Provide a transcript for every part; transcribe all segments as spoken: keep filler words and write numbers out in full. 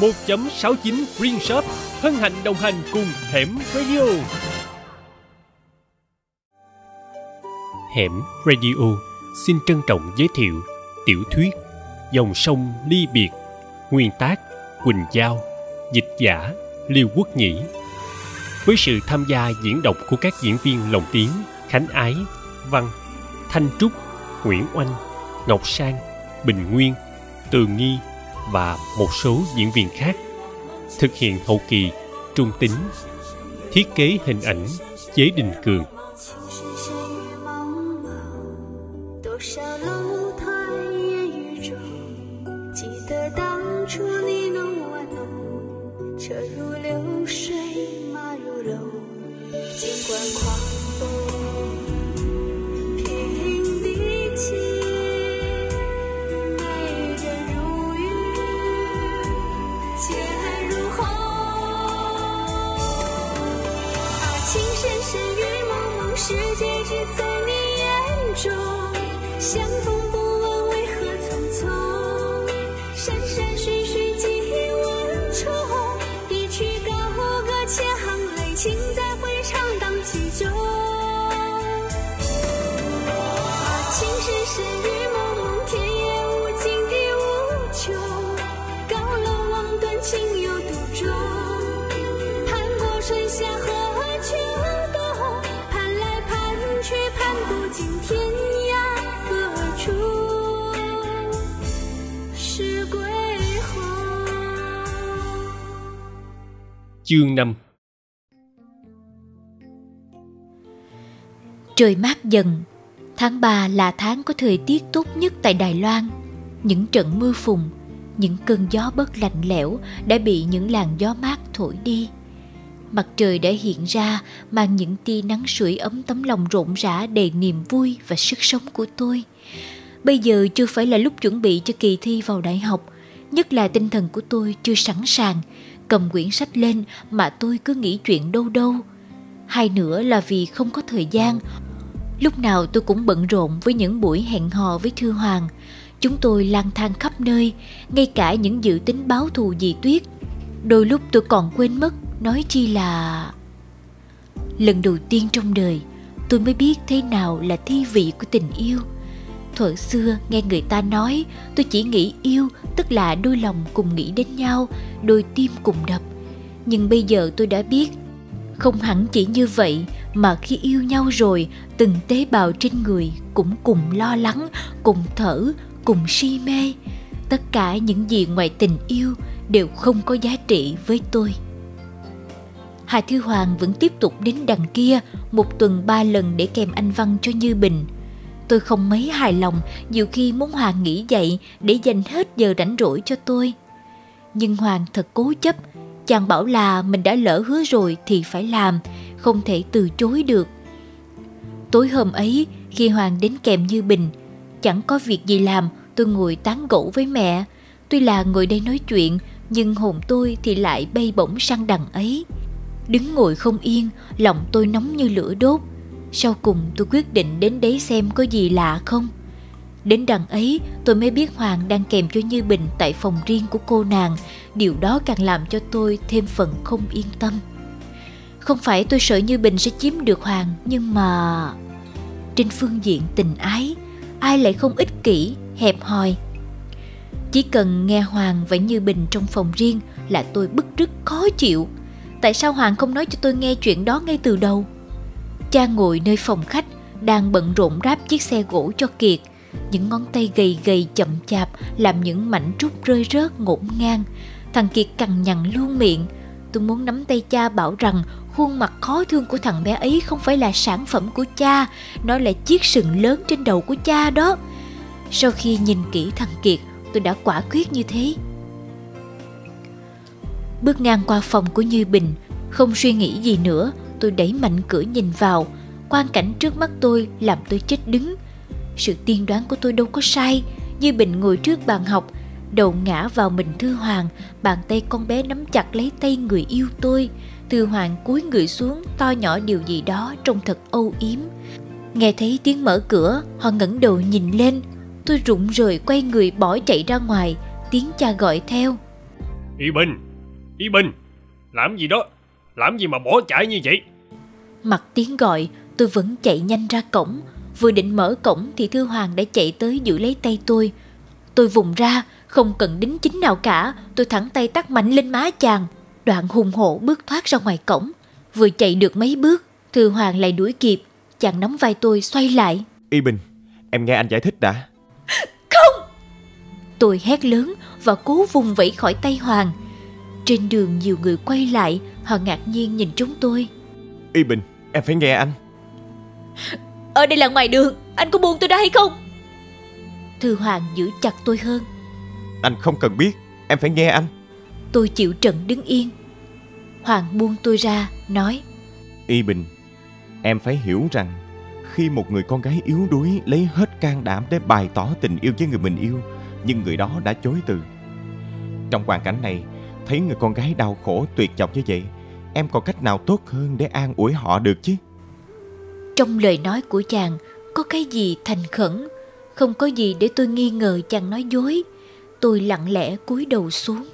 một chấm sáu chín Green Shop hân hạnh đồng hành cùng Hẻm Radio. Hẻm Radio xin trân trọng giới thiệu tiểu thuyết Dòng sông ly biệt, nguyên tác Quỳnh Giao, dịch giả Liêu Quốc Nhĩ, với sự tham gia diễn đọc của các diễn viên lồng tiếng Khánh Ái, Văn, Thanh Trúc, Nguyễn Oanh, Ngọc Sang, Bình Nguyên, Tường Nghi và một số diễn viên khác. Thực hiện hậu kỳ Trung Tính. Thiết kế hình ảnh Chế Đình Cường. Chương năm. Trời mát dần. Tháng ba là tháng có thời tiết tốt nhất tại Đài Loan. Những trận mưa phùn, những cơn gió bớt lạnh lẽo đã bị những làn gió mát thổi đi. Mặt trời đã hiện ra, mang những tia nắng sưởi ấm tấm lòng rộn rã đầy niềm vui và sức sống của tôi. Bây giờ chưa phải là lúc chuẩn bị cho kỳ thi vào đại học, nhất là tinh thần của tôi chưa sẵn sàng. Cầm quyển sách lên mà tôi cứ nghĩ chuyện đâu đâu. Hai nữa là vì không có thời gian. Lúc nào tôi cũng bận rộn với những buổi hẹn hò với Thư Hoàng. Chúng tôi lang thang khắp nơi, ngay cả những dự tính báo thù dì Tuyết. Đôi lúc tôi còn quên mất, nói chi là... Lần đầu tiên trong đời, tôi mới biết thế nào là thi vị của tình yêu. Thuở xưa nghe người ta nói, tôi chỉ nghĩ yêu tức là đôi lòng cùng nghĩ đến nhau, đôi tim cùng đập. Nhưng bây giờ tôi đã biết, không hẳn chỉ như vậy, mà khi yêu nhau rồi, từng tế bào trên người cũng cùng lo lắng, cùng thở, cùng si mê. Tất cả những gì ngoài tình yêu đều không có giá trị với tôi. Hà Thư Hoàng vẫn tiếp tục đến đằng kia, một tuần ba lần để kèm anh Văn cho Như Bình. Tôi không mấy hài lòng, nhiều khi muốn Hoàng nghỉ dậy để dành hết giờ rảnh rỗi cho tôi. Nhưng Hoàng thật cố chấp, chàng bảo là mình đã lỡ hứa rồi thì phải làm, không thể từ chối được. Tối hôm ấy, khi Hoàng đến kèm Như Bình, chẳng có việc gì làm, tôi ngồi tán gẫu với mẹ. Tuy là ngồi đây nói chuyện, nhưng hồn tôi thì lại bay bổng sang đằng ấy. Đứng ngồi không yên, lòng tôi nóng như lửa đốt. Sau cùng tôi quyết định đến đấy xem có gì lạ không. Đến đằng ấy tôi mới biết Hoàng đang kèm cho Như Bình tại phòng riêng của cô nàng. Điều đó càng làm cho tôi thêm phần không yên tâm. Không phải tôi sợ Như Bình sẽ chiếm được Hoàng, nhưng mà... Trên phương diện tình ái, ai lại không ích kỷ, hẹp hòi. Chỉ cần nghe Hoàng và Như Bình trong phòng riêng là tôi bứt rứt khó chịu. Tại sao Hoàng không nói cho tôi nghe chuyện đó ngay từ đầu? Cha ngồi nơi phòng khách, đang bận rộn ráp chiếc xe gỗ cho Kiệt. Những ngón tay gầy gầy chậm chạp làm những mảnh trúc rơi rớt ngổn ngang. Thằng Kiệt cằn nhằn luôn miệng. Tôi muốn nắm tay cha bảo rằng khuôn mặt khó thương của thằng bé ấy không phải là sản phẩm của cha, nó là chiếc sừng lớn trên đầu của cha đó. Sau khi nhìn kỹ thằng Kiệt, tôi đã quả quyết như thế. Bước ngang qua phòng của Như Bình, không suy nghĩ gì nữa, tôi đẩy mạnh cửa nhìn vào. Quang cảnh trước mắt tôi làm tôi chết đứng. Sự tiên đoán của tôi đâu có sai. Như Bình ngồi trước bàn học, đầu ngã vào mình Thư Hoàng, bàn tay con bé nắm chặt lấy tay người yêu tôi. Thư Hoàng cúi người xuống, to nhỏ điều gì đó trông thật âu yếm. Nghe thấy tiếng mở cửa, họ ngẩng đầu nhìn lên. Tôi rụng rời quay người bỏ chạy ra ngoài, tiếng cha gọi theo. Y Bình, Y Bình, làm gì đó? Làm gì mà bỏ chạy như vậy? Mặc tiếng gọi, tôi vẫn chạy nhanh ra cổng. Vừa định mở cổng thì Thư Hoàng đã chạy tới giữ lấy tay tôi. Tôi vùng ra, không cần đính chính nào cả. Tôi thẳng tay tát mạnh lên má chàng, đoạn hùng hổ bước thoát ra ngoài cổng. Vừa chạy được mấy bước, Thư Hoàng lại đuổi kịp. Chàng nắm vai tôi xoay lại. Y Bình, em nghe anh giải thích đã. Không! Tôi hét lớn và cố vùng vẫy khỏi tay Hoàng. Trên đường nhiều người quay lại, họ ngạc nhiên nhìn chúng tôi. Y Bình, em phải nghe anh. Ở đây là ngoài đường, anh có buông tôi ra hay không? Thư Hoàng giữ chặt tôi hơn. Anh không cần biết, em phải nghe anh. Tôi chịu trận đứng yên. Hoàng buông tôi ra, nói: Y Bình, em phải hiểu rằng khi một người con gái yếu đuối lấy hết can đảm để bày tỏ tình yêu với người mình yêu, nhưng người đó đã chối từ. Trong hoàn cảnh này, thấy người con gái đau khổ tuyệt vọng như vậy, em còn cách nào tốt hơn để an ủi họ được chứ? Trong lời nói của chàng có cái gì thành khẩn, không có gì để tôi nghi ngờ chàng nói dối. Tôi lặng lẽ cúi đầu xuống.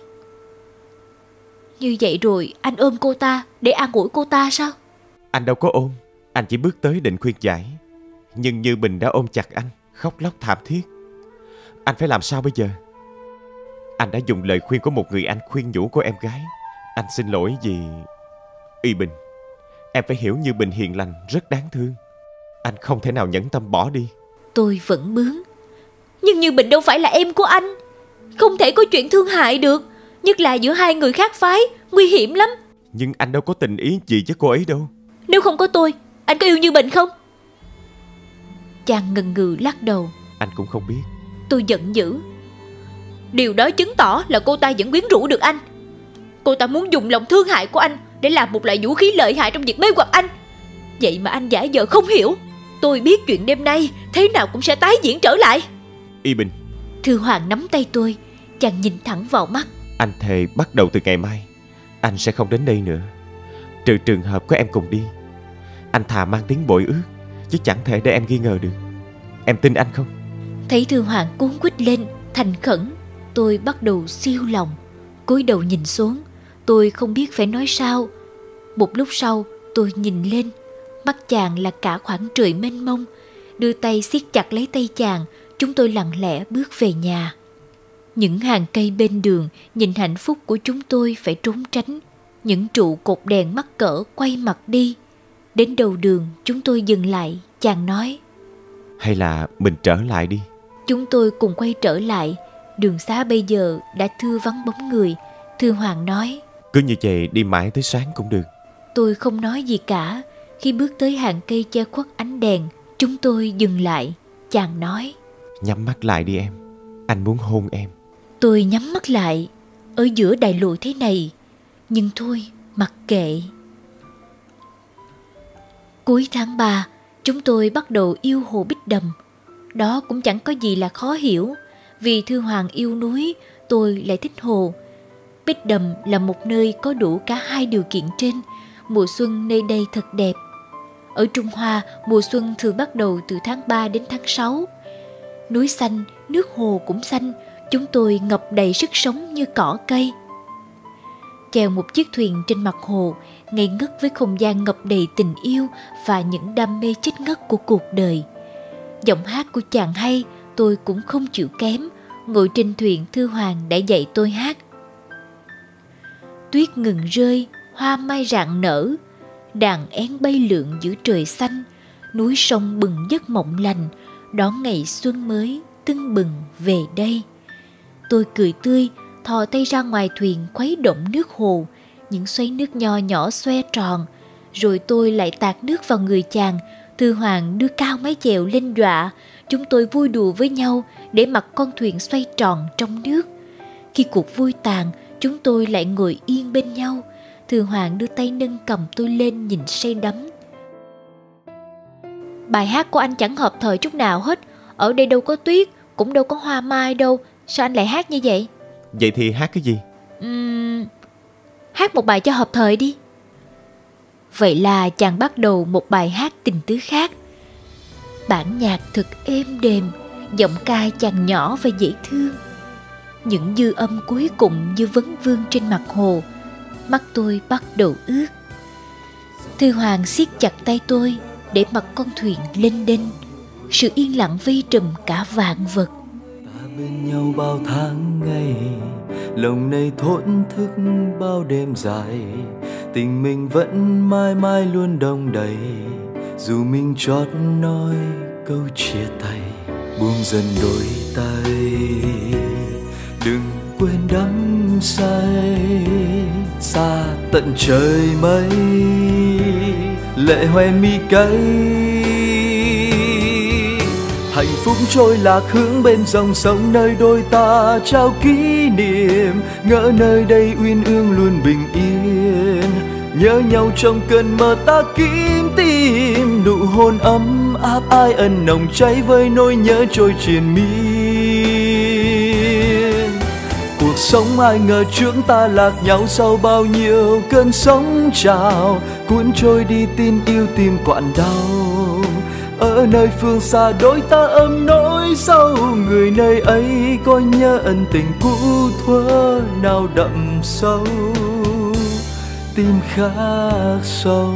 Như vậy rồi anh ôm cô ta để an ủi cô ta sao? Anh đâu có ôm, anh chỉ bước tới định khuyên giải. Nhưng Như Bình đã ôm chặt anh, khóc lóc thảm thiết. Anh phải làm sao bây giờ? Anh đã dùng lời khuyên của một người anh khuyên nhủ của em gái. Anh xin lỗi vì... Y Bình, em phải hiểu Như Bình hiền lành, rất đáng thương. Anh không thể nào nhẫn tâm bỏ đi. Tôi vẫn bướng. Nhưng Như Bình đâu phải là em của anh, không thể có chuyện thương hại được. Nhất là giữa hai người khác phái, nguy hiểm lắm. Nhưng anh đâu có tình ý gì với cô ấy đâu. Nếu không có tôi, anh có yêu Như Bình không? Chàng ngần ngừ lắc đầu. Anh cũng không biết. Tôi giận dữ. Điều đó chứng tỏ là cô ta vẫn quyến rũ được anh. Cô ta muốn dùng lòng thương hại của anh để làm một loại vũ khí lợi hại trong việc mê hoặc anh. Vậy mà anh giả vờ không hiểu. Tôi biết chuyện đêm nay thế nào cũng sẽ tái diễn trở lại. Y Bình. Thư Hoàng nắm tay tôi. Chàng nhìn thẳng vào mắt. Anh thề bắt đầu từ ngày mai anh sẽ không đến đây nữa, trừ trường hợp có em cùng đi. Anh thà mang tiếng bội ước, chứ chẳng thể để em nghi ngờ được. Em tin anh không? Thấy Thư Hoàng cuống quýt lên, thành khẩn, tôi bắt đầu siêu lòng. Cúi đầu nhìn xuống, tôi không biết phải nói sao. Một lúc sau tôi nhìn lên. Mắt chàng là cả khoảng trời mênh mông. Đưa tay siết chặt lấy tay chàng. Chúng tôi lặng lẽ bước về nhà. Những hàng cây bên đường nhìn hạnh phúc của chúng tôi phải trốn tránh. Những trụ cột đèn mắc cỡ quay mặt đi. Đến đầu đường chúng tôi dừng lại. Chàng nói: hay là mình trở lại đi. Chúng tôi cùng quay trở lại. Đường xá bây giờ đã thưa vắng bóng người. Thư Hoàng nói: cứ như vậy đi mãi tới sáng cũng được. Tôi không nói gì cả. Khi bước tới hàng cây che khuất ánh đèn, chúng tôi dừng lại. Chàng nói: nhắm mắt lại đi em, anh muốn hôn em. Tôi nhắm mắt lại. Ở giữa đại lộ thế này. Nhưng thôi, mặc kệ. Cuối tháng ba, chúng tôi bắt đầu yêu hồ Bích Đầm. Đó cũng chẳng có gì là khó hiểu. Vì Thư Hoàng yêu núi, tôi lại thích hồ. Bích Đầm là một nơi có đủ cả hai điều kiện trên. Mùa xuân nơi đây thật đẹp. Ở Trung Hoa, mùa xuân thường bắt đầu từ tháng ba đến tháng sáu. Núi xanh, nước hồ cũng xanh. Chúng tôi ngập đầy sức sống như cỏ cây. Chèo một chiếc thuyền trên mặt hồ, ngây ngất với không gian ngập đầy tình yêu và những đam mê chết ngất của cuộc đời. Giọng hát của chàng hay, tôi cũng không chịu kém. Ngồi trên thuyền, Thư Hoàng đã dạy tôi hát. Tuyết ngừng rơi, hoa mai rạng nở, đàn én bay lượn giữa trời xanh. Núi sông bừng giấc mộng lành, đón ngày xuân mới tưng bừng về đây. Tôi cười tươi, thò tay ra ngoài thuyền khuấy động nước hồ. Những xoáy nước nho nhỏ xoe tròn. Rồi tôi lại tạt nước vào người chàng. Thư Hoàng đưa cao mái chèo lên dọa. Chúng tôi vui đùa với nhau để mặc con thuyền xoay tròn trong nước. Khi cuộc vui tàn, chúng tôi lại ngồi yên bên nhau. Thư Hoàng đưa tay nâng cầm tôi lên nhìn say đắm. Bài hát của anh chẳng hợp thời chút nào hết. Ở đây đâu có tuyết, cũng đâu có hoa mai đâu. Sao anh lại hát như vậy? Vậy thì hát cái gì? Uhm, hát một bài cho hợp thời đi. Vậy là chàng bắt đầu một bài hát tình tứ khác. Bản nhạc thật êm đềm, giọng ca chàng nhỏ và dễ thương. những dư âm cuối cùng như vấn vương trên mặt hồ. Mắt tôi bắt đầu ướt. Thư Hoàng siết chặt tay tôi để mặc con thuyền lênh đênh. Sự yên lặng vây trùm cả vạn vật. Ta bên nhau bao tháng ngày, lòng này thổn thức bao đêm dài. Tình mình vẫn mãi mãi luôn đong đầy, dù mình chót nói câu chia tay. Buông dần đôi tay, đừng quên đắm say. Xa tận trời mây, lệ hoen mi cay. Hạnh phúc trôi lạc hướng bên dòng sông, nơi đôi ta trao kỷ niệm. Ngỡ nơi đây uyên ương luôn bình yên, nhớ nhau trong cơn mơ ta kín tim. Nụ hôn ấm áp ai ân nồng cháy với nỗi nhớ trôi triền miên. Cuộc sống ai ngờ chúng ta lạc nhau sau bao nhiêu cơn sóng trào, cuốn trôi đi tin yêu tim quặn đau. Ở nơi phương xa đôi ta ấm nỗi sâu, người nơi ấy có nhớ ân tình cũ thuở nào đậm sâu, tim khắc sâu.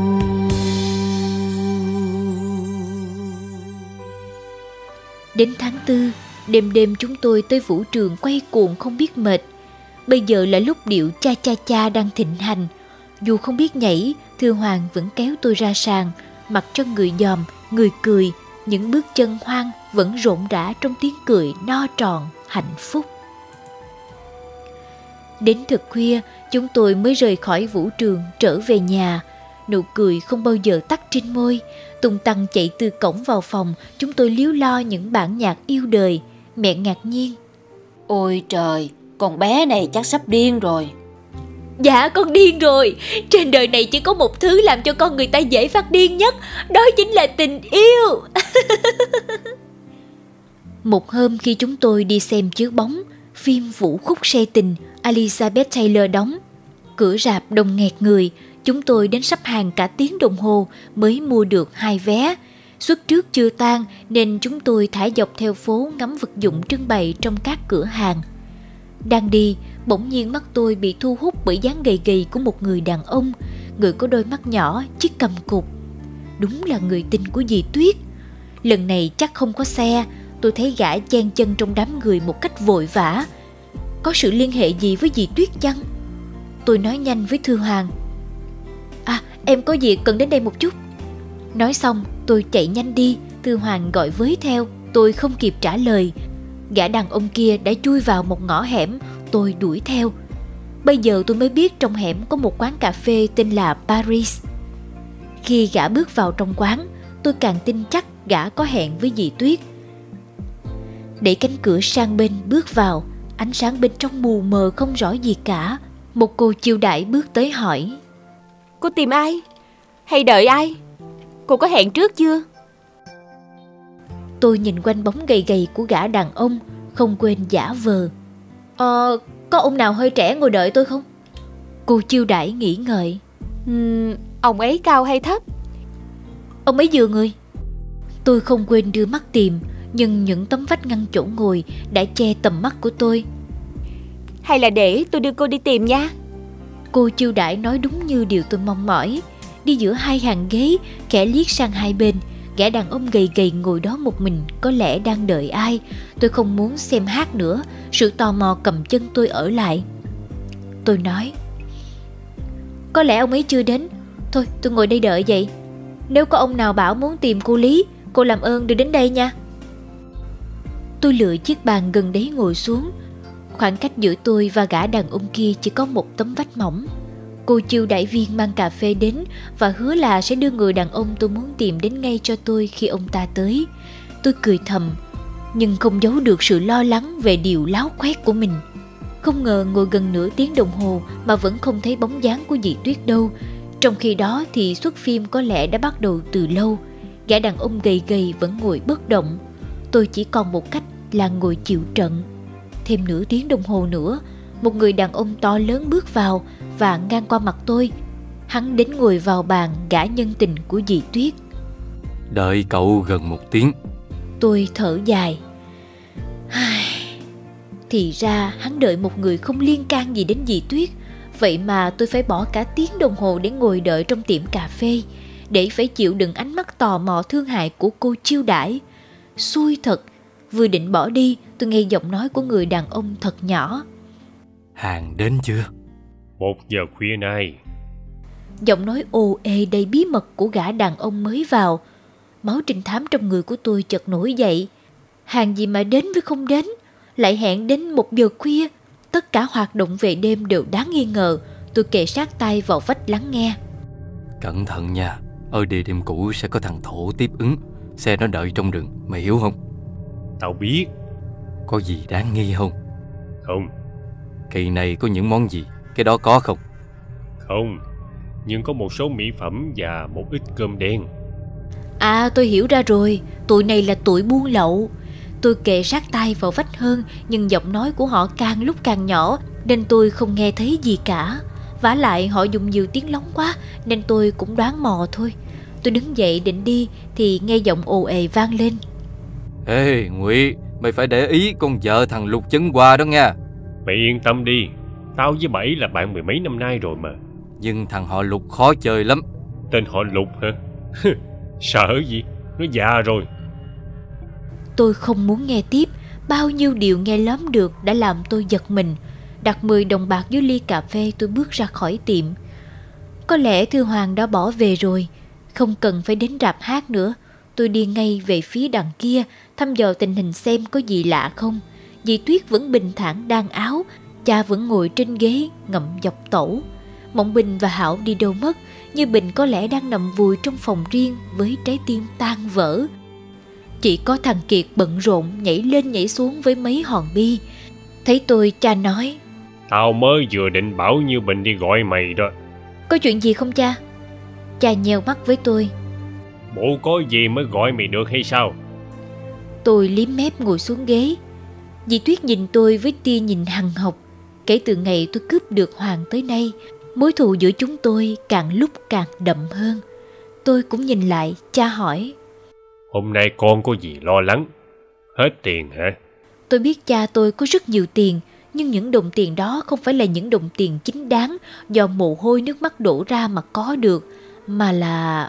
Đến tháng tư, đêm đêm chúng tôi tới vũ trường quay cuồng không biết mệt. Bây giờ là lúc điệu cha cha cha đang thịnh hành. Dù không biết nhảy, Thư Hoàng vẫn kéo tôi ra sàn, mặc cho người dòm, người cười. Những bước chân hoang vẫn rộn rã trong tiếng cười no tròn, hạnh phúc. Đến thật khuya, chúng tôi mới rời khỏi vũ trường trở về nhà. Nụ cười không bao giờ tắt trên môi. Tung tăng chạy từ cổng vào phòng, chúng tôi líu lo những bản nhạc yêu đời. Mẹ ngạc nhiên: Ôi trời, con bé này chắc sắp điên rồi. Dạ con điên rồi. Trên đời này chỉ có một thứ làm cho con người ta dễ phát điên nhất, đó chính là tình yêu. Một hôm khi chúng tôi đi xem chiếu bóng phim Vũ khúc say tình Elizabeth Taylor đóng, cửa rạp đông nghẹt người. Chúng tôi đến sắp hàng cả tiếng đồng hồ mới mua được hai vé. Suất trước chưa tan nên chúng tôi thả dọc theo phố ngắm vật dụng trưng bày trong các cửa hàng. Đang đi, bỗng nhiên mắt tôi bị thu hút bởi dáng gầy gầy của một người đàn ông, người có đôi mắt nhỏ, chiếc cằm cụt. Đúng là người tình của dì Tuyết. Lần này chắc không có xe. Tôi thấy gã chen chân trong đám người một cách vội vã. Có sự liên hệ gì với dì Tuyết chăng? Tôi nói nhanh với Thư Hoàng: À, em có việc cần đến đây một chút. Nói xong tôi chạy nhanh đi. Thư Hoàng gọi với theo. Tôi không kịp trả lời, gã đàn ông kia đã chui vào một ngõ hẻm. Tôi đuổi theo. Bây giờ tôi mới biết trong hẻm có một quán cà phê tên là Paris. Khi gã bước vào trong quán, tôi càng tin chắc gã có hẹn với dì Tuyết. Đẩy cánh cửa sang bên bước vào. Ánh sáng bên trong mù mờ không rõ gì cả. Một cô chiêu đãi bước tới hỏi: Cô tìm ai? Hay đợi ai? Cô có hẹn trước chưa? Tôi nhìn quanh bóng gầy gầy của gã đàn ông, không quên giả vờ: Ờ, có ông nào hơi trẻ ngồi đợi tôi không? Cô chiêu đãi nghĩ ngợi: uhm, Ông ấy cao hay thấp? Ông ấy vừa người. Tôi không quên đưa mắt tìm, nhưng những tấm vách ngăn chỗ ngồi đã che tầm mắt của tôi. Hay là để tôi đưa cô đi tìm nha. Cô chiêu đãi nói đúng như điều tôi mong mỏi. Đi giữa hai hàng ghế, kẻ liếc sang hai bên. Gã đàn ông gầy gầy ngồi đó một mình, có lẽ đang đợi ai. Tôi không muốn xem hát nữa. Sự tò mò cầm chân tôi ở lại. Tôi nói: Có lẽ ông ấy chưa đến. Thôi tôi ngồi đây đợi vậy. Nếu có ông nào bảo muốn tìm cô Lý, cô làm ơn đưa đến đây nha. Tôi lựa chiếc bàn gần đấy ngồi xuống. Khoảng cách giữa tôi và gã đàn ông kia chỉ có một tấm vách mỏng. Cô chiêu đãi viên mang cà phê đến và hứa là sẽ đưa người đàn ông tôi muốn tìm đến ngay cho tôi khi ông ta tới. Tôi cười thầm, nhưng không giấu được sự lo lắng về điều láo khoét của mình. Không ngờ ngồi gần nửa tiếng đồng hồ mà vẫn không thấy bóng dáng của dì Tuyết đâu. Trong khi đó thì suất phim có lẽ đã bắt đầu từ lâu. Gã đàn ông gầy gầy vẫn ngồi bất động. Tôi chỉ còn một cách là ngồi chịu trận. Thêm nửa tiếng đồng hồ nữa, một người đàn ông to lớn bước vào và ngang qua mặt tôi. Hắn đến ngồi vào bàn gã nhân tình của dì Tuyết. Đợi cậu gần một tiếng. Tôi thở dài. Thì ra hắn đợi một người không liên can gì đến dì Tuyết. Vậy mà tôi phải bỏ cả tiếng đồng hồ để ngồi đợi trong tiệm cà phê, để phải chịu đựng ánh mắt tò mò thương hại của cô chiêu đãi. Xui thật. Vừa định bỏ đi, tôi nghe giọng nói của người đàn ông thật nhỏ. Hàng đến chưa? Một giờ khuya nay. Giọng nói ồ ề đầy bí mật của gã đàn ông mới vào. Máu trinh thám trong người của tôi chợt nổi dậy. Hàng gì mà đến với không đến, lại hẹn đến một giờ khuya. Tất cả hoạt động về đêm đều đáng nghi ngờ. Tôi kề sát tay vào vách lắng nghe. Cẩn thận nha, ở địa điểm cũ sẽ có thằng Thổ tiếp ứng. Xe nó đợi trong rừng, mày hiểu không? Tao biết. Có gì đáng nghi không? Không. Kỳ này có những món gì? Cái đó có không? Không. Nhưng có một số mỹ phẩm và một ít cơm đen. À, tôi hiểu ra rồi. Tụi này là tụi buôn lậu. Tôi kề sát tay vào vách hơn, nhưng giọng nói của họ càng lúc càng nhỏ, nên tôi không nghe thấy gì cả. Vả lại họ dùng nhiều tiếng lóng quá, nên tôi cũng đoán mò thôi. Tôi đứng dậy định đi thì nghe giọng ồ ề vang lên. Ê Ngụy, mày phải để ý con vợ thằng Lục Chấn Hoa đó nha. Mày yên tâm đi, tao với Bảy là bạn mười mấy năm nay rồi mà. Nhưng thằng họ Lục khó chơi lắm. Tên họ Lục hả? Sợ gì, nó già rồi. Tôi không muốn nghe tiếp. Bao nhiêu điều nghe lóm được đã làm tôi giật mình. Đặt mười đồng bạc dưới ly cà phê, tôi bước ra khỏi tiệm. Có lẽ Thư Hoàng đã bỏ về rồi. Không cần phải đến rạp hát nữa. Tôi đi ngay về phía đằng kia, thăm dò tình hình xem có gì lạ không. Dì Tuyết vẫn bình thản đan áo, cha vẫn ngồi trên ghế ngậm dọc tẩu. Mộng Bình và Hảo đi đâu mất, như Bình có lẽ đang nằm vùi trong phòng riêng với trái tim tan vỡ. Chỉ có thằng Kiệt bận rộn nhảy lên nhảy xuống với mấy hòn bi. Thấy tôi, cha nói: Tao mới vừa định bảo Như Bình đi gọi mày đó. Có chuyện gì không cha? Cha nheo mắt với tôi. Bộ có gì mới gọi mày được hay sao? Tôi liếm mép ngồi xuống ghế. Dì Tuyết nhìn tôi với tia nhìn hằn học. Kể từ ngày tôi cướp được Hoàng tới nay, mối thù giữa chúng tôi càng lúc càng đậm hơn. Tôi cũng nhìn lại, cha hỏi: Hôm nay con có gì lo lắng? Hết tiền hả? Tôi biết cha tôi có rất nhiều tiền, nhưng những đồng tiền đó không phải là những đồng tiền chính đáng do mồ hôi nước mắt đổ ra mà có được, mà là...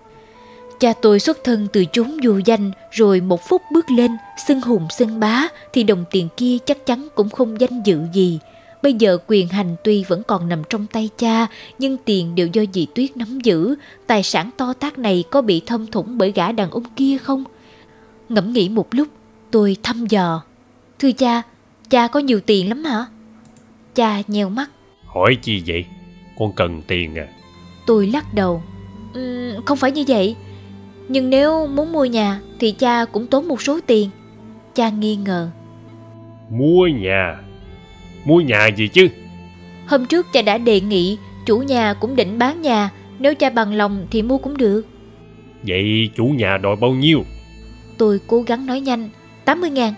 Cha tôi xuất thân từ chốn vô danh, rồi một phút bước lên xưng hùng xưng bá thì đồng tiền kia chắc chắn cũng không danh dự gì. Bây giờ quyền hành tuy vẫn còn nằm trong tay cha, nhưng tiền đều do dì Tuyết nắm giữ. Tài sản to tát này có bị thâm thủng bởi gã đàn ông kia không? Ngẫm nghĩ một lúc, tôi thăm dò: Thưa cha, cha có nhiều tiền lắm hả? Cha nheo mắt: Hỏi chi vậy? Con cần tiền à? Tôi lắc đầu: uhm, Không phải như vậy. Nhưng nếu muốn mua nhà thì cha cũng tốn một số tiền. Cha nghi ngờ: Mua nhà? Mua nhà gì chứ? Hôm trước cha đã đề nghị, chủ nhà cũng định bán nhà. Nếu cha bằng lòng thì mua cũng được. Vậy chủ nhà đòi bao nhiêu? Tôi cố gắng nói nhanh: tám mươi ngàn.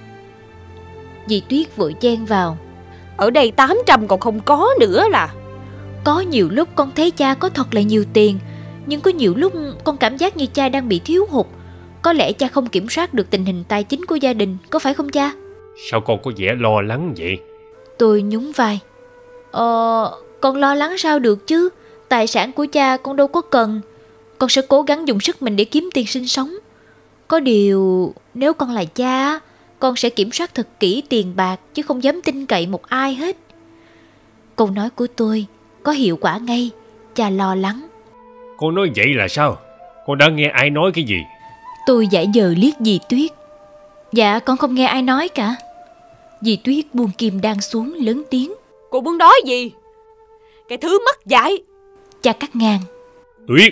Dì Tuyết vội chen vào: Ở đây tám trăm còn không có nữa là. Có nhiều lúc con thấy cha có thật là nhiều tiền, nhưng có nhiều lúc con cảm giác như cha đang bị thiếu hụt. Có lẽ cha không kiểm soát được tình hình tài chính của gia đình, có phải không cha? Sao con có vẻ lo lắng vậy? Tôi nhún vai: Ờ, con lo lắng sao được chứ? Tài sản của cha con đâu có cần. Con sẽ cố gắng dùng sức mình để kiếm tiền sinh sống. Có điều, nếu con là cha, con sẽ kiểm soát thật kỹ tiền bạc, chứ không dám tin cậy một ai hết. Câu nói của tôi có hiệu quả ngay. Cha lo lắng: Con nói vậy là sao? Con đã nghe ai nói cái gì? Tôi giả vờ liếc dì Tuyết: Dạ con không nghe ai nói cả. Dì Tuyết buông kim đan xuống lớn tiếng: Cô muốn nói gì? Cái thứ mất dạy. Cha cắt ngang: Tuyết,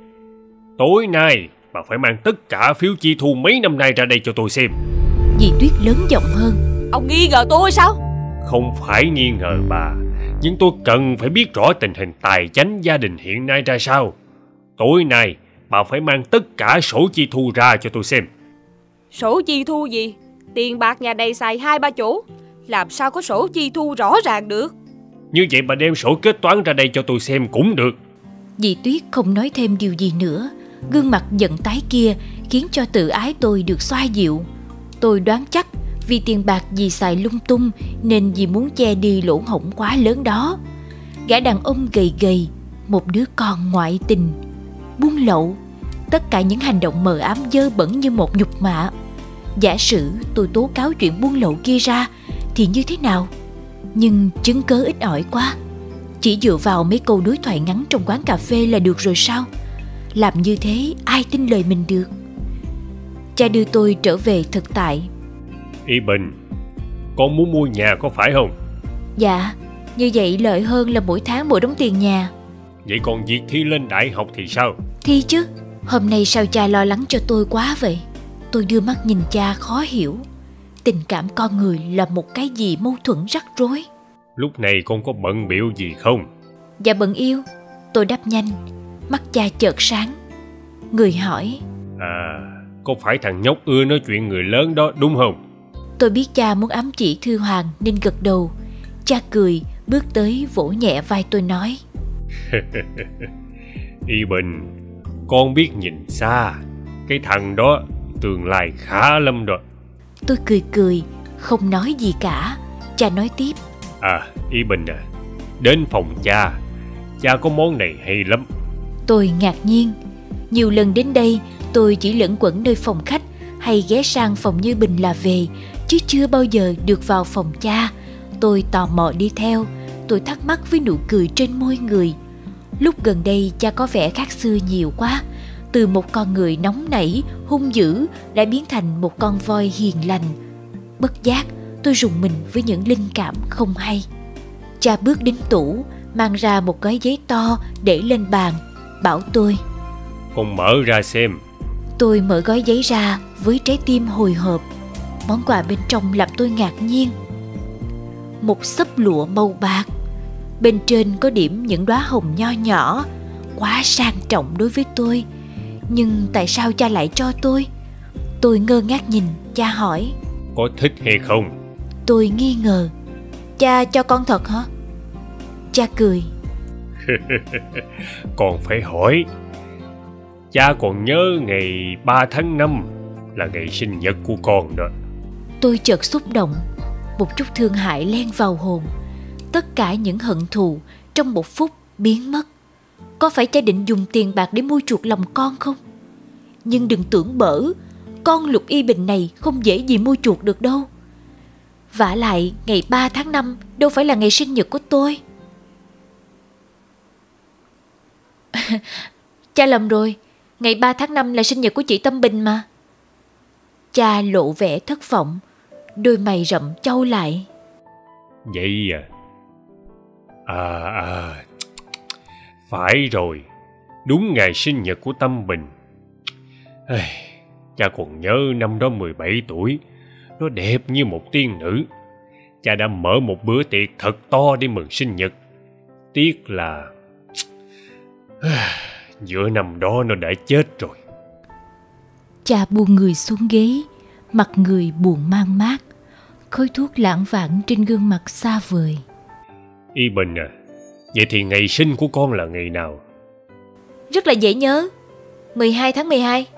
tối nay bà phải mang tất cả phiếu chi thu mấy năm nay ra đây cho tôi xem. Dì Tuyết lớn giọng hơn: Ông nghi ngờ tôi sao? Không phải nghi ngờ bà, nhưng tôi cần phải biết rõ tình hình tài chánh gia đình hiện nay ra sao. Tối nay bà phải mang tất cả sổ chi thu ra cho tôi xem. Sổ chi thu gì? Tiền bạc nhà này xài hai ba chỗ, làm sao có sổ chi thu rõ ràng được? Như vậy bà đem sổ kết toán ra đây cho tôi xem cũng được. Dì Tuyết không nói thêm điều gì nữa. Gương mặt giận tái kia khiến cho tự ái tôi được xoa dịu. Tôi đoán chắc Vì tiền bạc dì xài lung tung nên dì muốn che đi lỗ hổng quá lớn đó. Gã đàn ông gầy gầy, một đứa con ngoại tình, buôn lậu, tất cả những hành động mờ ám dơ bẩn như một nhục mạ. Giả sử tôi tố cáo chuyện buôn lậu kia ra thì như thế nào? Nhưng chứng cớ ít ỏi quá. Chỉ dựa vào mấy câu đối thoại ngắn trong quán cà phê là được rồi sao? Làm như thế ai tin lời mình được? Cha đưa tôi trở về thực tại. Y Bình, con muốn mua nhà có phải không? Dạ, như vậy lợi hơn là mỗi tháng bộ đóng tiền nhà. Vậy còn việc thi lên đại học thì sao? Thi chứ, hôm nay sao cha lo lắng cho tôi quá vậy? Tôi đưa mắt nhìn cha khó hiểu. Tình cảm con người là một cái gì mâu thuẫn rắc rối. Lúc này con có bận bịu gì không? Dạ bận yêu. Tôi đáp nhanh. Mắt cha chợt sáng. Người hỏi: À, có phải thằng nhóc ưa nói chuyện người lớn đó đúng không? Tôi biết cha muốn ám chỉ Thư Hoàng nên gật đầu. Cha cười, bước tới vỗ nhẹ vai tôi nói: Y Bình, con biết nhìn xa. Cái thằng đó tương lai khá lắm rồi. Tôi cười cười, không nói gì cả. Cha nói tiếp: À, Y Bình à, đến phòng cha, cha có món này hay lắm. Tôi ngạc nhiên. Nhiều lần đến đây tôi chỉ lẩn quẩn nơi phòng khách hay ghé sang phòng Như Bình là về, chứ chưa bao giờ được vào phòng cha. Tôi tò mò đi theo. Tôi thắc mắc với nụ cười trên môi người. Lúc gần đây cha có vẻ khác xưa nhiều quá. Từ một con người nóng nảy, hung dữ đã biến thành một con voi hiền lành. Bất giác tôi rùng mình với những linh cảm không hay. Cha bước đến tủ, mang ra một gói giấy to để lên bàn, bảo tôi: Con mở ra xem. Tôi mở gói giấy ra với trái tim hồi hộp. Món quà bên trong làm tôi ngạc nhiên. Một xấp lụa màu bạc, bên trên có điểm những đóa hồng nho nhỏ, quá sang trọng đối với tôi. Nhưng tại sao cha lại cho tôi? Tôi ngơ ngác nhìn. Cha hỏi: Có thích hay không? Tôi nghi ngờ. Cha cho con thật hả? Cha cười. Còn phải hỏi. Cha còn nhớ ngày ba tháng năm là ngày sinh nhật của con đó. Tôi chợt xúc động. Một chút thương hại len vào hồn. Tất cả những hận thù trong một phút biến mất. Có phải cha định dùng tiền bạc để mua chuộc lòng con không? Nhưng đừng tưởng bở, con Lục Y Bình này không dễ gì mua chuộc được đâu. Vả lại ngày ba tháng năm đâu phải là ngày sinh nhật của tôi. Cha lầm rồi, ngày ba tháng năm là sinh nhật của chị Tâm Bình mà. Cha lộ vẻ thất vọng, đôi mày rậm chau lại. Vậy à? À à, phải rồi, đúng ngày sinh nhật của Tâm Bình. Cha còn nhớ năm đó mười bảy tuổi, nó đẹp như một tiên nữ. Cha đã mở một bữa tiệc thật to để mừng sinh nhật. Tiếc là giữa năm đó nó đã chết rồi. Cha buông người xuống ghế, mặt người buồn man mác, khói thuốc lãng vảng trên gương mặt xa vời. Y Bình à, vậy thì ngày sinh của con là ngày nào? Rất là dễ nhớ, mười hai tháng mười hai.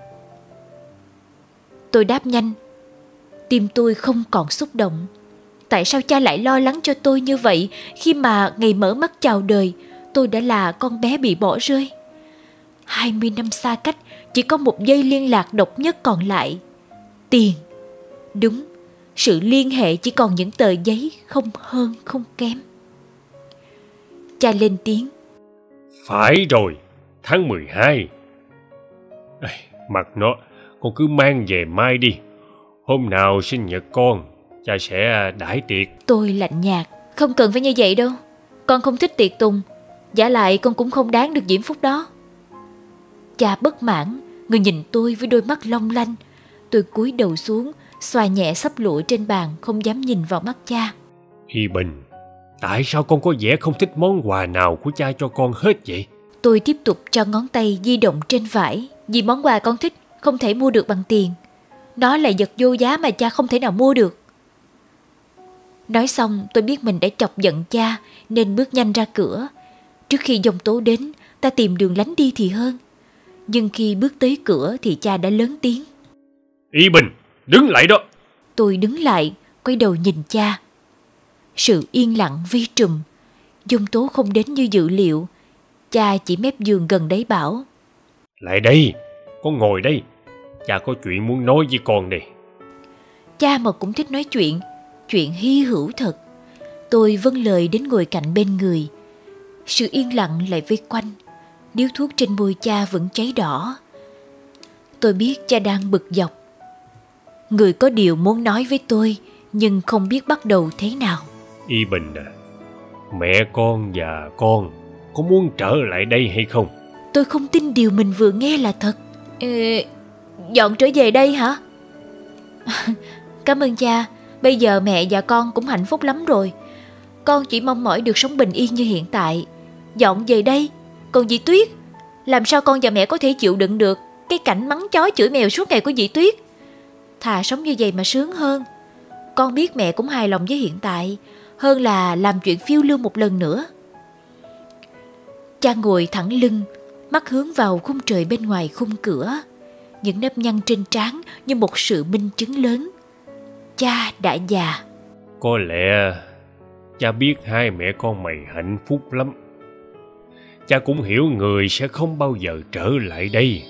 Tôi đáp nhanh. Tim tôi không còn xúc động. Tại sao cha lại lo lắng cho tôi như vậy khi mà ngày mở mắt chào đời tôi đã là con bé bị bỏ rơi? Hai mươi năm xa cách, chỉ có một dây liên lạc độc nhất còn lại: tiền. Đúng, sự liên hệ chỉ còn những tờ giấy, không hơn không kém. Cha lên tiếng: Phải rồi, tháng mười hai. À, mặc nó, con cứ mang về mai đi. Hôm nào sinh nhật con, cha sẽ đãi tiệc. Tôi lạnh nhạt: Không cần phải như vậy đâu. Con không thích tiệc tùng. Giả lại con cũng không đáng được diễm phúc đó. Cha bất mãn, người nhìn tôi với đôi mắt long lanh. Tôi cúi đầu xuống, xoa nhẹ xấp lụa trên bàn, không dám nhìn vào mắt cha. Y Bình, tại sao con có vẻ không thích món quà nào của cha cho con hết vậy? Tôi tiếp tục cho ngón tay di động trên vải. Vì món quà con thích không thể mua được bằng tiền. Nó là vật vô giá mà cha không thể nào mua được. Nói xong tôi biết mình đã chọc giận cha, nên bước nhanh ra cửa. Trước khi giông tố đến, ta tìm đường lánh đi thì hơn. Nhưng khi bước tới cửa thì cha đã lớn tiếng: Y Bình, đứng lại đó! Tôi đứng lại, quay đầu nhìn cha. Sự yên lặng vi trùm. Giông tố không đến như dự liệu. Cha chỉ mép giường gần đấy bảo: Lại đây, con ngồi đây. Cha có chuyện muốn nói với con đây. Cha mà cũng thích nói chuyện, chuyện hy hữu thật. Tôi vâng lời đến ngồi cạnh bên người. Sự yên lặng lại vây quanh. Điếu thuốc trên môi cha vẫn cháy đỏ. Tôi biết cha đang bực dọc. Người có điều muốn nói với tôi, nhưng không biết bắt đầu thế nào. Y Bình à, mẹ con và con có muốn trở lại đây hay không? Tôi không tin điều mình vừa nghe là thật. Ê, dọn trở về đây hả? Cảm ơn cha. Bây giờ mẹ và con cũng hạnh phúc lắm rồi. Con chỉ mong mỏi được sống bình yên như hiện tại. Dọn về đây. Còn dì Tuyết, làm sao con và mẹ có thể chịu đựng được cái cảnh mắng chó chửi mèo suốt ngày của dì Tuyết? Thà sống như vậy mà sướng hơn. Con biết mẹ cũng hài lòng với hiện tại, hơn là làm chuyện phiêu lưu một lần nữa. Cha ngồi thẳng lưng, mắt hướng vào khung trời bên ngoài khung cửa. Những nếp nhăn trên trán như một sự minh chứng lớn. Cha đã già. Có lẽ cha biết hai mẹ con mày hạnh phúc lắm. Cha cũng hiểu người sẽ không bao giờ trở lại đây.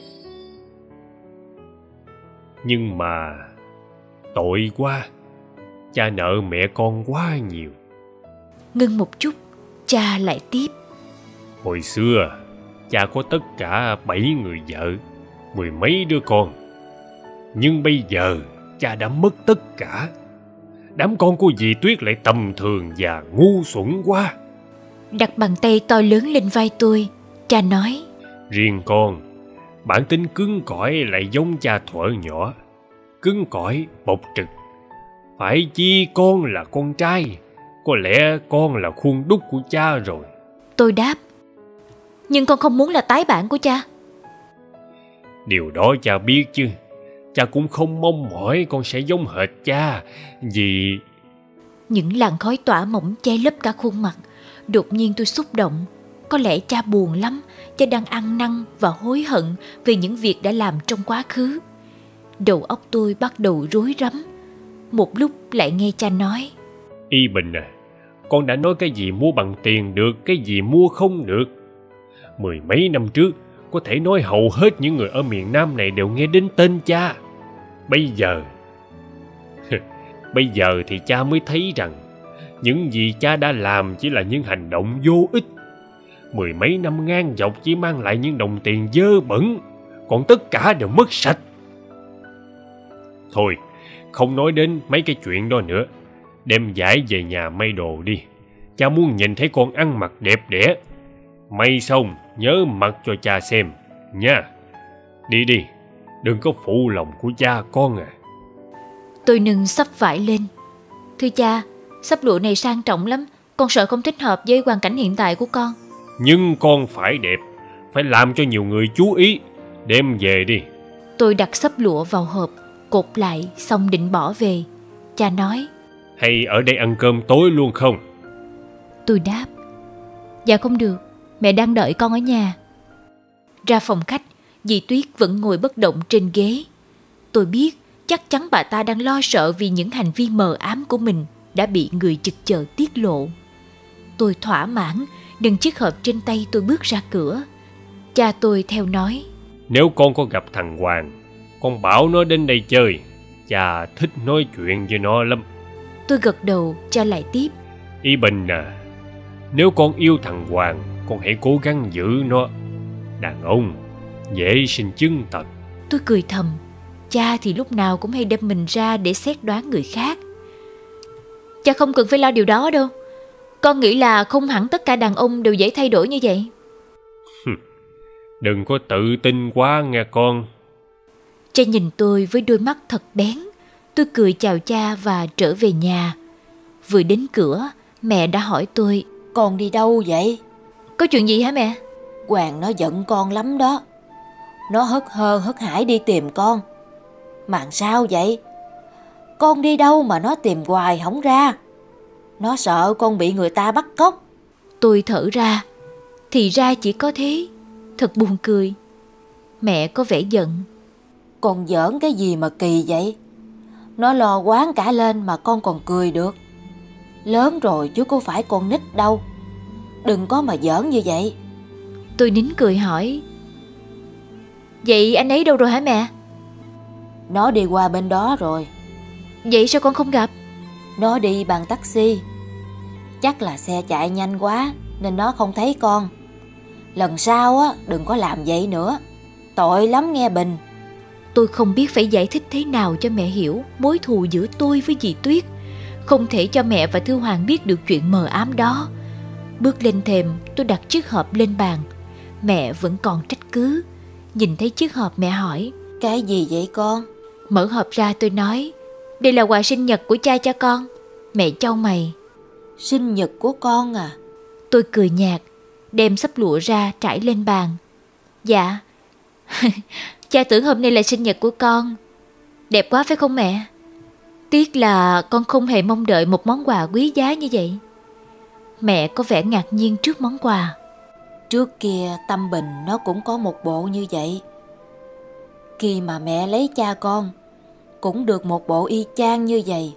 Nhưng mà tội quá, cha nợ mẹ con quá nhiều. Ngưng một chút, cha lại tiếp. Hồi xưa cha có tất cả bảy người vợ, mười mấy đứa con. Nhưng bây giờ cha đã mất tất cả. Đám con của dì Tuyết lại tầm thường và ngu xuẩn quá. Đặt bàn tay to lớn lên vai tôi, cha nói: Riêng con, bản tính cứng cỏi lại giống cha thuở nhỏ. Cứng cỏi, bộc trực. Phải chi con là con trai, có lẽ con là khuôn đúc của cha rồi. Tôi đáp: Nhưng con không muốn là tái bản của cha. Điều đó cha biết chứ. Cha cũng không mong mỏi con sẽ giống hệt cha, vì... Những làn khói tỏa mỏng che lấp cả khuôn mặt. Đột nhiên tôi xúc động. Có lẽ cha buồn lắm. Cha đang ăn năn và hối hận về những việc đã làm trong quá khứ. Đầu óc tôi bắt đầu rối rắm. Một lúc lại nghe cha nói: Y Bình à, con đã nói cái gì mua bằng tiền được, cái gì mua không được. Mười mấy năm trước, có thể nói hầu hết những người ở miền Nam này đều nghe đến tên cha. Bây giờ... Bây giờ thì cha mới thấy rằng những gì cha đã làm chỉ là những hành động vô ích. Mười mấy năm ngang dọc chỉ mang lại những đồng tiền dơ bẩn, còn tất cả đều mất sạch. Thôi, không nói đến mấy cái chuyện đó nữa. Đem vải về nhà may đồ đi. Cha muốn nhìn thấy con ăn mặc đẹp đẽ. May xong nhớ mặc cho cha xem nha. Đi đi, đừng có phụ lòng của cha con à. Tôi nâng xấp vải lên. Thưa cha, xấp lụa này sang trọng lắm. Con sợ không thích hợp với hoàn cảnh hiện tại của con. Nhưng con phải đẹp, phải làm cho nhiều người chú ý. Đem về đi. Tôi đặt xấp lụa vào hộp, cột lại xong định bỏ về. Cha nói: Hay ở đây ăn cơm tối luôn không? Tôi đáp: Dạ không được, mẹ đang đợi con ở nhà. Ra phòng khách, dì Tuyết vẫn ngồi bất động trên ghế. Tôi biết chắc chắn bà ta đang lo sợ vì những hành vi mờ ám của mình đã bị người chực chờ tiết lộ. Tôi thỏa mãn, nâng chiếc hộp trên tay tôi bước ra cửa. Cha tôi theo nói: Nếu con có gặp thằng Hoàng, con bảo nó đến đây chơi. Cha thích nói chuyện với nó lắm. Tôi gật đầu, cha lại tiếp: Y Bình à, nếu con yêu thằng Hoàng, con hãy cố gắng giữ nó. Đàn ông dễ sinh chứng tật. Tôi cười thầm. Cha thì lúc nào cũng hay đem mình ra để xét đoán người khác. Cha không cần phải lo điều đó đâu. Con nghĩ là không hẳn tất cả đàn ông đều dễ thay đổi như vậy. Đừng có tự tin quá nghe con. Cha nhìn tôi với đôi mắt thật bén. Tôi cười chào cha và trở về nhà. Vừa đến cửa, mẹ đã hỏi tôi: Con đi đâu vậy? Có chuyện gì hả mẹ? Hoàng nó giận con lắm đó. Nó hớt hơ hớt hải đi tìm con. Mà sao vậy? Con đi đâu mà nó tìm hoài không ra? Nó sợ con bị người ta bắt cóc. Tôi thở ra. Thì ra chỉ có thế. Thật buồn cười. Mẹ có vẻ giận. Con giỡn cái gì mà kỳ vậy? Nó lo quán cả lên mà con còn cười được. Lớn rồi chứ có phải con nít đâu. Đừng có mà giỡn như vậy. Tôi nín cười hỏi: Vậy anh ấy đâu rồi hả mẹ? Nó đi qua bên đó rồi. Vậy sao con không gặp? Nó đi bằng taxi. Chắc là xe chạy nhanh quá nên nó không thấy con. Lần sau á, đừng có làm vậy nữa. Tội lắm nghe Bình. Tôi không biết phải giải thích thế nào cho mẹ hiểu mối thù giữa tôi với dì Tuyết. Không thể cho mẹ và Thư Hoàng biết được chuyện mờ ám đó. Bước lên thềm, tôi đặt chiếc hộp lên bàn. Mẹ vẫn còn trách cứ. Nhìn thấy chiếc hộp mẹ hỏi: Cái gì vậy con? Mở hộp ra tôi nói: Đây là quà sinh nhật của cha cho con. Mẹ chau mày: Sinh nhật của con à? Tôi cười nhạt, đem xấp lụa ra trải lên bàn. Dạ. Cha tưởng hôm nay là sinh nhật của con. Đẹp quá phải không mẹ? Tiếc là con không hề mong đợi một món quà quý giá như vậy. Mẹ có vẻ ngạc nhiên trước món quà. Trước kia Tâm Bình nó cũng có một bộ như vậy. Khi mà mẹ lấy cha con cũng được một bộ y chang như vậy.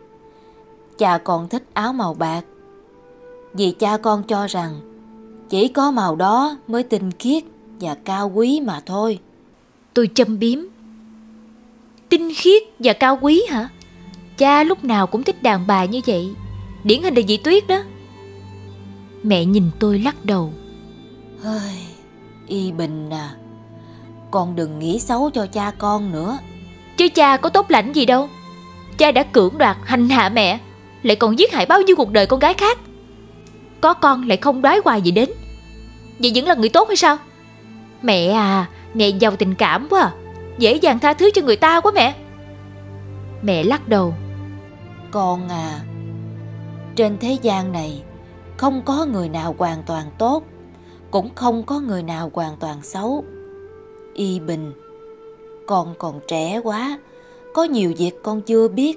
Cha con thích áo màu bạc, vì cha con cho rằng chỉ có màu đó mới tinh khiết và cao quý mà thôi. Tôi châm biếm: Tinh khiết và cao quý hả? Cha lúc nào cũng thích đàn bà như vậy. Điển hình là dì Tuyết đó. Mẹ nhìn tôi lắc đầu: Hơi, Y Bình à, con đừng nghĩ xấu cho cha con nữa. Chứ cha có tốt lành gì đâu. Cha đã cưỡng đoạt hành hạ mẹ, lại còn giết hại bao nhiêu cuộc đời con gái khác. Có con lại không đoái hoài gì đến. Vậy vẫn là người tốt hay sao? Mẹ à, mẹ giàu tình cảm quá à. Dễ dàng tha thứ cho người ta quá mẹ. Mẹ lắc đầu: Con à, trên thế gian này không có người nào hoàn toàn tốt, cũng không có người nào hoàn toàn xấu. Y Bình, con còn trẻ quá, có nhiều việc con chưa biết.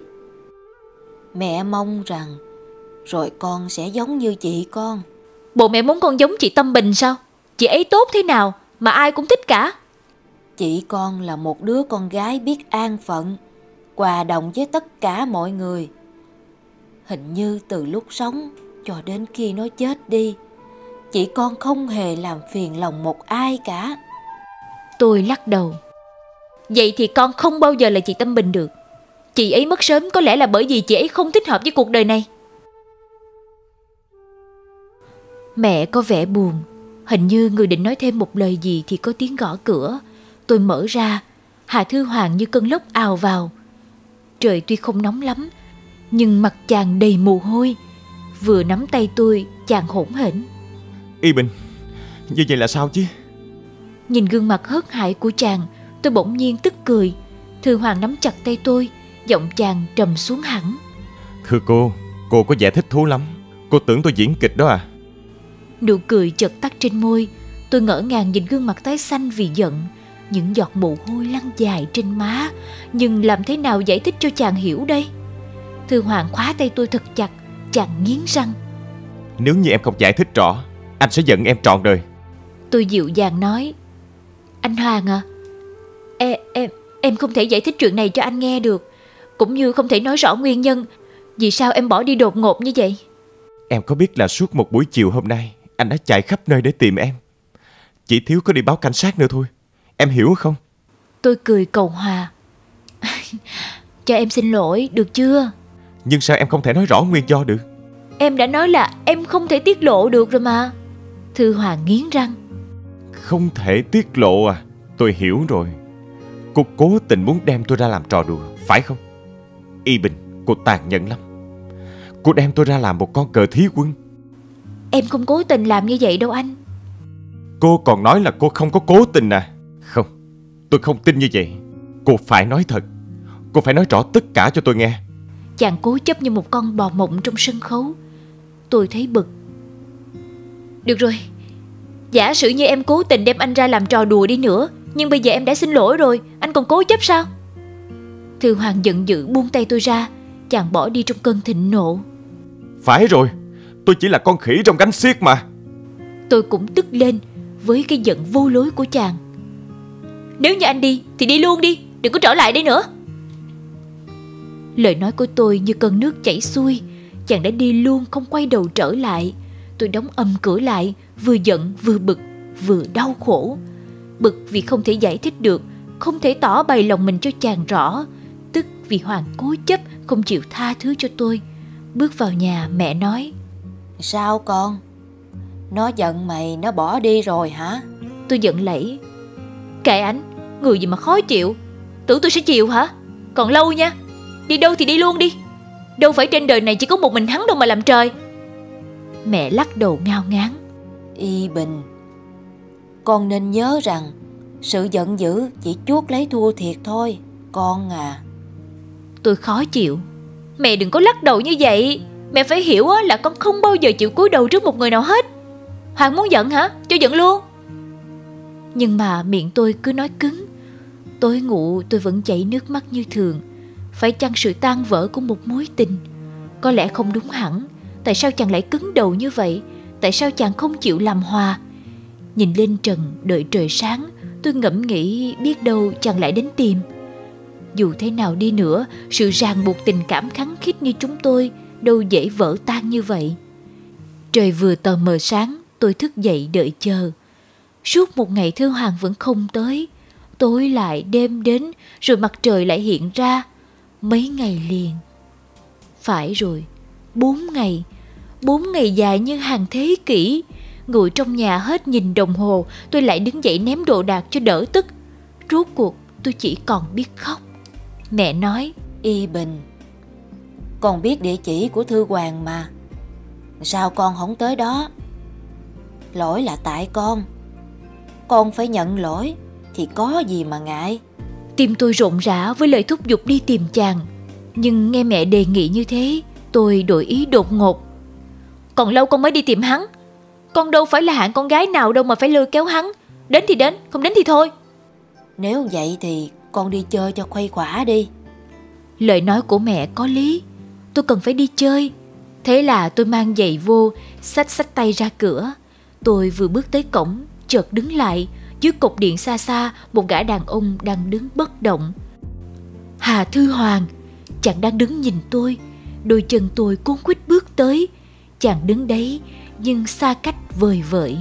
Mẹ mong rằng rồi con sẽ giống như chị con. Bộ mẹ muốn con giống chị Tâm Bình sao? Chị ấy tốt thế nào mà ai cũng thích cả. Chị con là một đứa con gái biết an phận, hòa đồng với tất cả mọi người. Hình như từ lúc sống cho đến khi nó chết đi, chị con không hề làm phiền lòng một ai cả. Tôi lắc đầu: Vậy thì con không bao giờ là chị Tâm Bình được. Chị ấy mất sớm có lẽ là bởi vì chị ấy không thích hợp với cuộc đời này. Mẹ có vẻ buồn. Hình như người định nói thêm một lời gì thì có tiếng gõ cửa. Tôi mở ra. Hà Thư Hoàng như cơn lốc ào vào. Trời tuy không nóng lắm, nhưng mặt chàng đầy mồ hôi. Vừa nắm tay tôi, chàng hỗn hển: Y Bình, như vậy là sao chứ? Nhìn gương mặt hớt hải của chàng, tôi bỗng nhiên tức cười. Thư Hoàng nắm chặt tay tôi, giọng chàng trầm xuống hẳn: Thưa cô, cô có vẻ thích thú lắm. Cô tưởng tôi diễn kịch đó à? Nụ cười chợt tắt trên môi. Tôi ngỡ ngàng nhìn gương mặt tái xanh vì giận, những giọt mồ hôi lăn dài trên má. Nhưng làm thế nào giải thích cho chàng hiểu đây? Thư Hoàng khóa tay tôi thật chặt. Chàng nghiến răng: Nếu như em không giải thích rõ, anh sẽ giận em trọn đời. Tôi dịu dàng nói: Anh Hoàng à, em, em, em không thể giải thích chuyện này cho anh nghe được. Cũng như không thể nói rõ nguyên nhân vì sao em bỏ đi đột ngột như vậy. Em có biết là suốt một buổi chiều hôm nay anh đã chạy khắp nơi để tìm em, chỉ thiếu có đi báo cảnh sát nữa thôi. Em hiểu không? Tôi cười cầu hòa: Cho em xin lỗi được chưa? Nhưng sao em không thể nói rõ nguyên do được? Em đã nói là em không thể tiết lộ được rồi mà. Thư Hoàng nghiến răng: Không thể tiết lộ à? Tôi hiểu rồi. Cô cố tình muốn đem tôi ra làm trò đùa, phải không? Y Bình, cô tàn nhẫn lắm. Cô đem tôi ra làm một con cờ thí quân. Em không cố tình làm như vậy đâu anh. Cô còn nói là cô không có cố tình à? Không, tôi không tin như vậy. Cô phải nói thật. Cô phải nói rõ tất cả cho tôi nghe. Chàng cố chấp như một con bò mộng trong sân khấu. Tôi thấy bực. Được rồi, giả sử như em cố tình đem anh ra làm trò đùa đi nữa, nhưng bây giờ em đã xin lỗi rồi, anh còn cố chấp sao? Thư Hoàng giận dữ buông tay tôi ra. Chàng bỏ đi trong cơn thịnh nộ. Phải rồi, tôi chỉ là con khỉ trong cánh xiếc mà. Tôi cũng tức lên với cái giận vô lối của chàng. Nếu như anh đi thì đi luôn đi, đừng có trở lại đây nữa. Lời nói của tôi như cơn nước chảy xuôi. Chàng đã đi luôn, không quay đầu trở lại. Tôi đóng ầm cửa lại, vừa giận vừa bực, vừa đau khổ. Bực vì không thể giải thích được, không thể tỏ bày lòng mình cho chàng rõ. Tức vì Hoàng cố chấp không chịu tha thứ cho tôi. Bước vào nhà, mẹ nói: Sao con? Nó giận mày, nó bỏ đi rồi hả? Tôi giận lẫy: Kệ ảnh, người gì mà khó chịu. Tưởng tôi sẽ chịu hả? Còn lâu nha. Đi đâu thì đi luôn đi. Đâu phải trên đời này chỉ có một mình hắn đâu mà làm trời. Mẹ lắc đầu ngao ngán: Y Bình, con nên nhớ rằng sự giận dữ chỉ chuốc lấy thua thiệt thôi, con à. Tôi khó chịu: Mẹ đừng có lắc đầu như vậy. Mẹ phải hiểu là con không bao giờ chịu cúi đầu trước một người nào hết. Hoàng muốn giận hả? Cho giận luôn. Nhưng mà miệng tôi cứ nói cứng. Tối ngủ tôi vẫn chảy nước mắt như thường. Phải chăng sự tan vỡ của một mối tình? Có lẽ không đúng hẳn. Tại sao chàng lại cứng đầu như vậy? Tại sao chàng không chịu làm hòa? Nhìn lên trần đợi trời sáng, tôi ngẫm nghĩ biết đâu chàng lại đến tìm. Dù thế nào đi nữa, sự ràng buộc tình cảm khăng khít như chúng tôi đâu dễ vỡ tan như vậy. Trời vừa tờ mờ sáng, tôi thức dậy đợi chờ. Suốt một ngày Thư Hoàng vẫn không tới. Tối lại đêm đến, rồi mặt trời lại hiện ra. Mấy ngày liền. Phải rồi, bốn ngày. Bốn ngày dài như hàng thế kỷ. Ngồi trong nhà hết nhìn đồng hồ, tôi lại đứng dậy ném đồ đạc cho đỡ tức. Rốt cuộc tôi chỉ còn biết khóc. Mẹ nói: Y Bình, con biết địa chỉ của Thư Hoàng mà. Sao con không tới đó? Lỗi là tại con. Con phải nhận lỗi, thì có gì mà ngại. Tim tôi rộn rã với lời thúc giục đi tìm chàng. Nhưng nghe mẹ đề nghị như thế, tôi đổi ý đột ngột. Còn lâu con mới đi tìm hắn. Con đâu phải là hạng con gái nào đâu mà phải lôi kéo hắn. Đến thì đến, không đến thì thôi. Nếu vậy thì con đi chơi cho khuây khỏa đi. Lời nói của mẹ có lý. Tôi cần phải đi chơi. Thế là tôi mang giày vô, xách xách tay ra cửa. Tôi vừa bước tới cổng, chợt đứng lại. Dưới cột điện xa xa, một gã đàn ông đang đứng bất động. Hà Thư Hoàng. Chàng đang đứng nhìn tôi. Đôi chân tôi cuống quýt bước tới. Chàng đứng đấy nhưng xa cách vời vợi.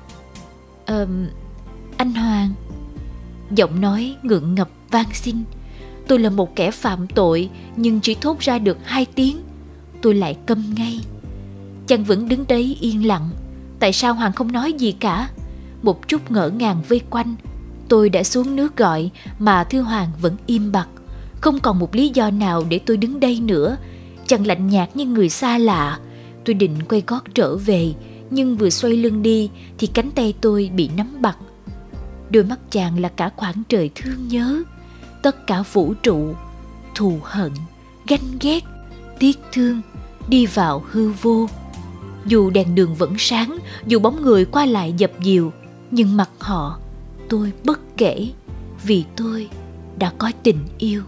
Ờ, anh Hoàng. Giọng nói ngượng ngập van xin. Tôi là một kẻ phạm tội, nhưng chỉ thốt ra được hai tiếng, tôi lại câm ngay. Chàng vẫn đứng đấy yên lặng. Tại sao Hoàng không nói gì cả? Một chút ngỡ ngàng vây quanh. Tôi đã xuống nước gọi mà Thư Hoàng vẫn im bặt. Không còn một lý do nào để tôi đứng đây nữa. Chàng lạnh nhạt như người xa lạ. Tôi định quay gót trở về, nhưng vừa xoay lưng đi thì cánh tay tôi bị nắm bặt. Đôi mắt chàng là cả khoảng trời thương nhớ, tất cả vũ trụ, thù hận, ganh ghét, tiếc thương đi vào hư vô. Dù đèn đường vẫn sáng, dù bóng người qua lại dập dìu, nhưng mặt họ tôi bất kể, vì tôi đã có tình yêu.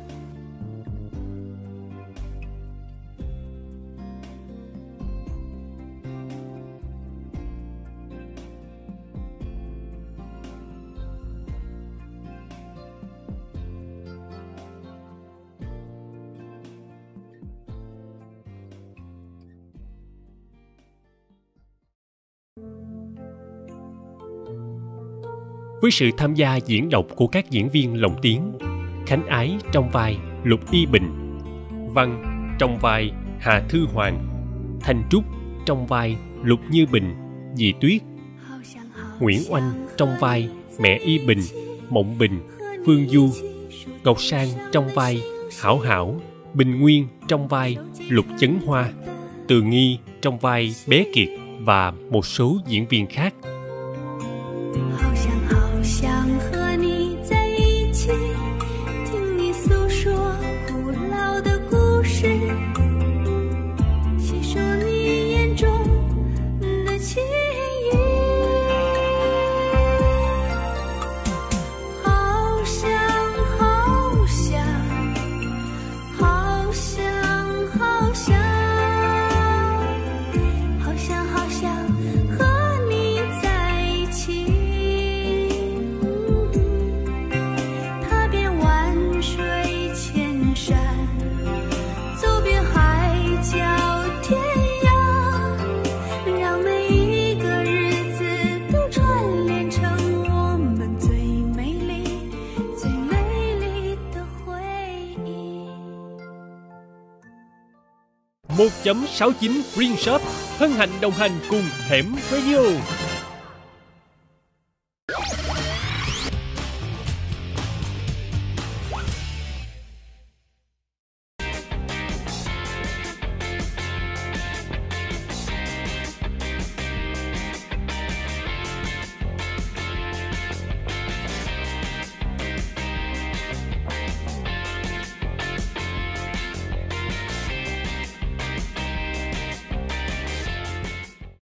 Với sự tham gia diễn đọc của các diễn viên lồng tiếng: Khánh Ái trong vai Lục Y Bình, Văn trong vai Hà Thư Hoàng, Thanh Trúc trong vai Lục Như Bình, Dì Tuyết, Nguyễn Oanh trong vai mẹ Y Bình, Mộng Bình, Phương Du, Ngọc Sang trong vai Hảo Hảo, Bình Nguyên trong vai Lục Chấn Hoa, Từ Nghi trong vai Bé Kiệt và một số diễn viên khác. một chấm sáu chín Green Shop hân hạnh đồng hành cùng Hẻm Radio.